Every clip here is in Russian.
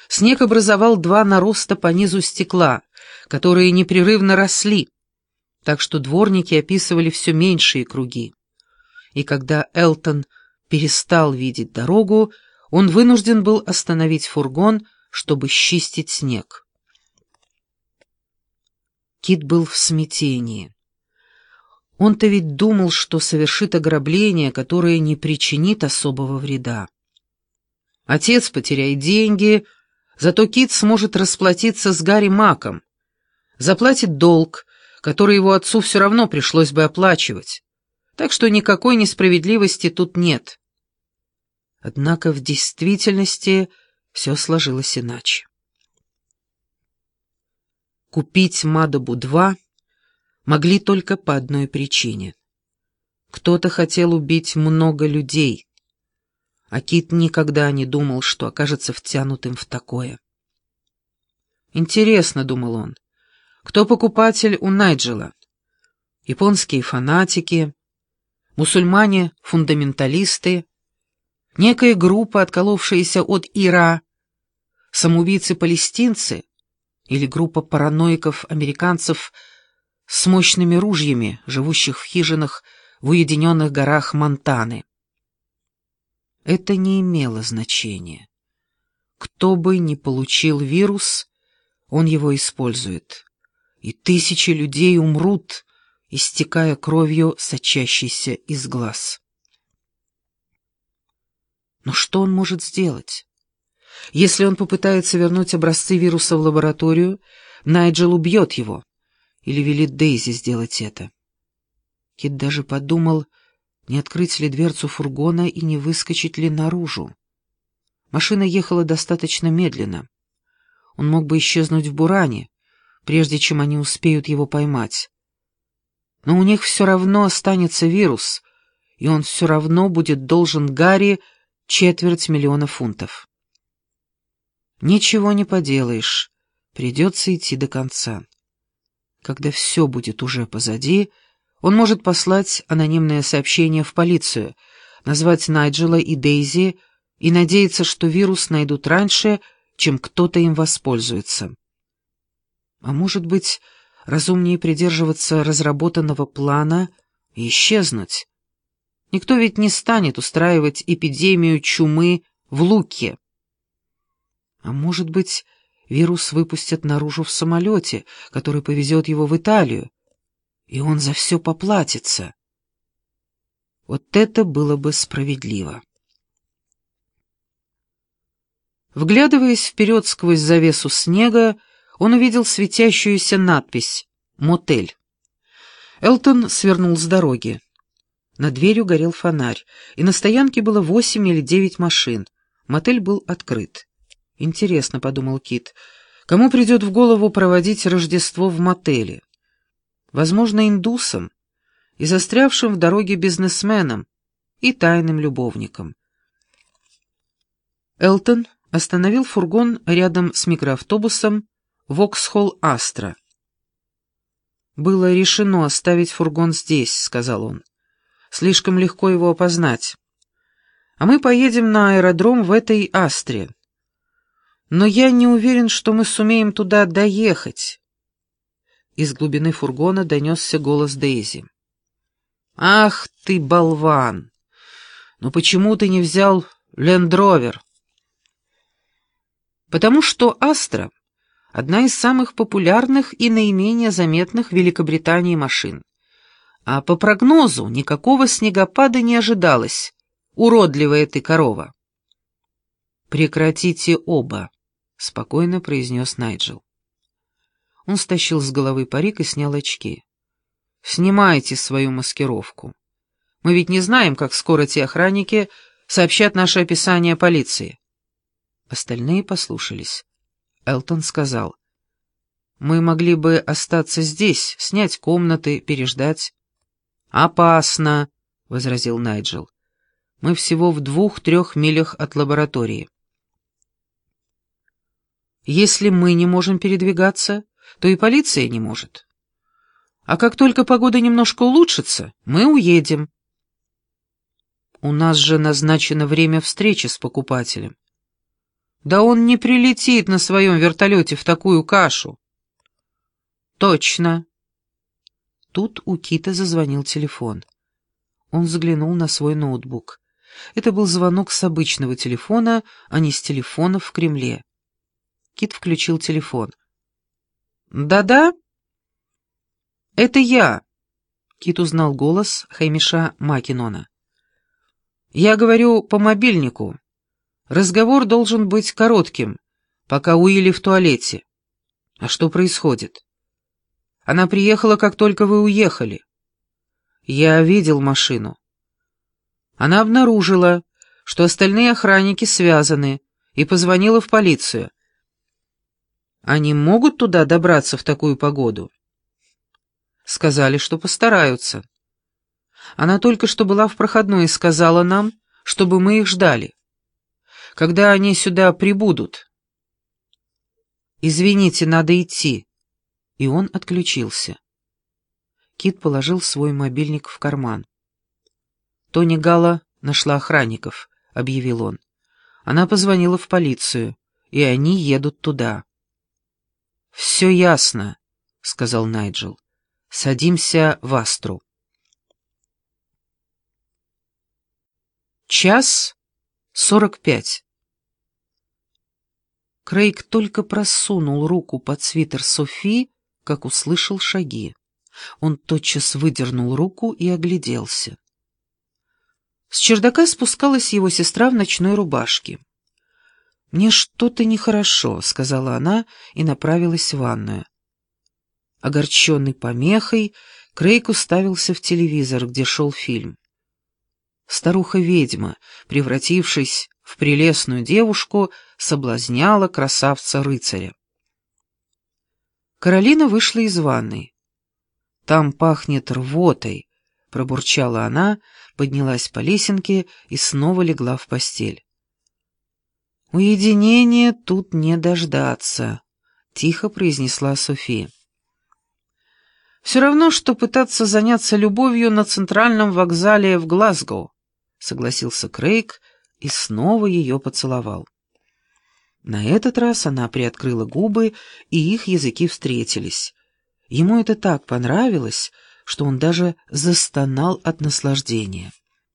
Снег образовал два нароста по низу стекла, которые непрерывно росли, так что дворники описывали все меньшие круги. И когда Элтон перестал видеть дорогу, он вынужден был остановить фургон, чтобы счистить снег. Кит был в смятении. Он-то ведь думал, что совершит ограбление, которое не причинит особого вреда. Отец потеряет деньги, зато Кит сможет расплатиться с Гарри Маком, заплатит долг, который его отцу все равно пришлось бы оплачивать, так что никакой несправедливости тут нет. Однако в действительности все сложилось иначе. Купить Мадобу-2 могли только по одной причине. Кто-то хотел убить много людей, а Кит никогда не думал, что окажется втянутым в такое. «Интересно», — думал он, — «кто покупатель у Найджела? Японские фанатики, мусульмане-фундаменталисты, некая группа, отколовшаяся от Ира, самоубийцы-палестинцы или группа параноиков-американцев с мощными ружьями, живущих в хижинах в уединенных горах Монтаны. Это не имело значения. Кто бы ни получил вирус, он его использует, и тысячи людей умрут, истекая кровью, сочащейся из глаз. Но что он может сделать? Если он попытается вернуть образцы вируса в лабораторию, Найджел убьет его или велит Дейзи сделать это. Кит даже подумал, не открыть ли дверцу фургона и не выскочить ли наружу. Машина ехала достаточно медленно. Он мог бы исчезнуть в буране, прежде чем они успеют его поймать. Но у них все равно останется вирус, и он все равно будет должен Гарри 250 000 фунтов. Ничего не поделаешь, придется идти до конца. Когда все будет уже позади, он может послать анонимное сообщение в полицию, назвать Найджела и Дейзи и надеяться, что вирус найдут раньше, чем кто-то им воспользуется. А может быть, разумнее придерживаться разработанного плана и исчезнуть? Никто ведь не станет устраивать эпидемию чумы в Луке. А может быть, вирус выпустят наружу в самолете, который повезет его в Италию, и он за все поплатится. Вот это было бы справедливо. Вглядываясь вперед сквозь завесу снега, он увидел светящуюся надпись «Мотель». Элтон свернул с дороги. Над дверью горел фонарь, и на стоянке было 8 или 9 машин. Мотель был открыт. «Интересно», — подумал Кит, — «кому придет в голову проводить Рождество в мотеле? Возможно, индусам и застрявшим в дороге бизнесменам и тайным любовникам». Элтон остановил фургон рядом с микроавтобусом «Воксхолл Астра». «Было решено оставить фургон здесь», — сказал он. «Слишком легко его опознать. А мы поедем на аэродром в этой Астре. Но я не уверен, что мы сумеем туда доехать». Из глубины фургона донесся голос Дейзи. «Ах ты, болван! Ну почему ты не взял Лендровер?» «Потому что Астра — одна из самых популярных и наименее заметных в Великобритании машин. А по прогнозу никакого снегопада не ожидалось. Уродливая ты корова». «Прекратите оба», — спокойно произнес Найджел. Он стащил с головы парик и снял очки. «Снимайте свою маскировку. Мы ведь не знаем, как скоро те охранники сообщат наше описание полиции». Остальные послушались. Элтон сказал: «Мы могли бы остаться здесь, снять комнаты, переждать». «Опасно», — возразил Найджел. «Мы всего в 2-3 милях от лаборатории». «Если мы не можем передвигаться, то и полиция не может. А как только погода немножко улучшится, мы уедем». «У нас же назначено время встречи с покупателем». Да он не прилетит на своем вертолете в такую кашу. Точно. Тут у Кита зазвонил телефон. Он взглянул на свой ноутбук. Это был звонок с обычного телефона, а не с телефона в Кремле. Кит включил телефон. «Да-да? Это я», — Кит узнал голос Хэмиша Маккинона. «Я говорю по мобильнику. Разговор должен быть коротким, пока Уилли в туалете. А что происходит? Она приехала, как только вы уехали. Я видел машину. Она обнаружила, что остальные охранники связаны, и позвонила в полицию. Они могут туда добраться в такую погоду?» Сказали, что постараются. Она только что была в проходной и сказала нам, чтобы мы их ждали. Когда они сюда прибудут? «Извините, надо идти». И он отключился. Кит положил свой мобильник в карман. «Тони Галла нашла охранников», — объявил он. «Она позвонила в полицию, и они едут туда». «Все ясно», — сказал Найджел. «Садимся в Астру». 1:45. Крейг только просунул руку под свитер Софи, как услышал шаги. Он тотчас выдернул руку и огляделся. С чердака спускалась его сестра в ночной рубашке. «Мне что-то нехорошо», — сказала она и направилась в ванную. Огорченный помехой, Крейг уставился в телевизор, где шел фильм. Старуха-ведьма, превратившись в прелестную девушку, соблазняла красавца-рыцаря. Каролина вышла из ванной. «Там пахнет рвотой», — пробурчала она, поднялась по лесенке и снова легла в постель. «Уединения тут не дождаться», — тихо произнесла София. «Все равно, что пытаться заняться любовью на центральном вокзале в Глазго», — согласился Крейг и снова ее поцеловал. На этот раз она приоткрыла губы, и их языки встретились. Ему это так понравилось, что он даже застонал от наслаждения.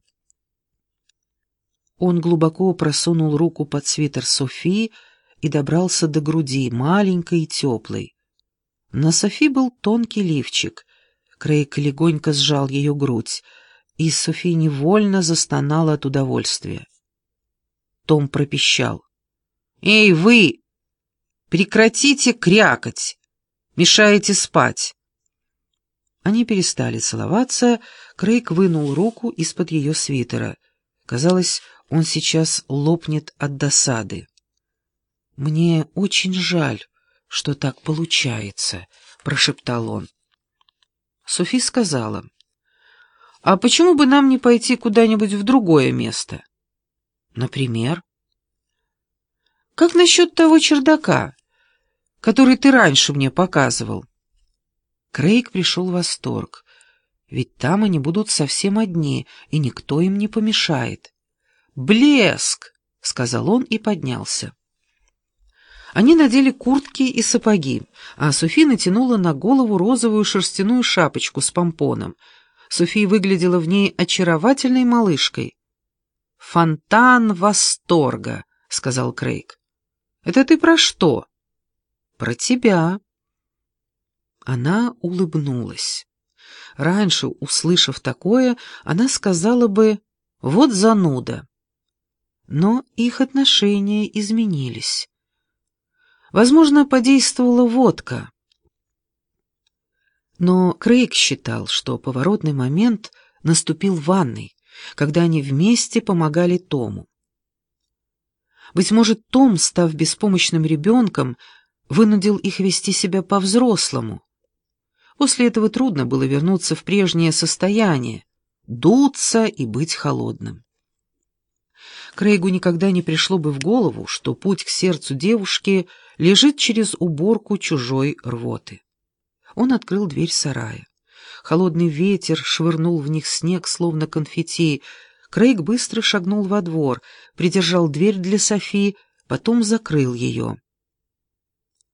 Он глубоко просунул руку под свитер Софи и добрался до груди, маленькой и теплой. На Софи был тонкий лифчик. Крейг легонько сжал ее грудь, и Софи невольно застонала от удовольствия. Том пропищал: «Эй, вы! Прекратите крякать! Мешаете спать!» Они перестали целоваться, Крейг вынул руку из-под ее свитера. Казалось, он сейчас лопнет от досады. «Мне очень жаль, что так получается», — прошептал он. Софи сказала: «А почему бы нам не пойти куда-нибудь в другое место?» «Например?» «Как насчет того чердака, который ты раньше мне показывал?» Крейг пришел в восторг, ведь там они будут совсем одни, и никто им не помешает. «Блеск!» — сказал он и поднялся. Они надели куртки и сапоги, а Софи натянула на голову розовую шерстяную шапочку с помпоном. Софи выглядела в ней очаровательной малышкой. «Фонтан восторга», — сказал Крейг. «Это ты про что?» «Про тебя». Она улыбнулась. Раньше, услышав такое, она сказала бы: «Вот зануда». Но их отношения изменились. Возможно, подействовала водка. Но Крейг считал, что поворотный момент наступил в ванной, когда они вместе помогали Тому. Быть может, Том, став беспомощным ребенком, вынудил их вести себя по-взрослому. После этого трудно было вернуться в прежнее состояние, дуться и быть холодным. Крейгу никогда не пришло бы в голову, что путь к сердцу девушки лежит через уборку чужой рвоты. Он открыл дверь сарая. Холодный ветер швырнул в них снег, словно конфетти. Крейг быстро шагнул во двор, придержал дверь для Софи, потом закрыл ее.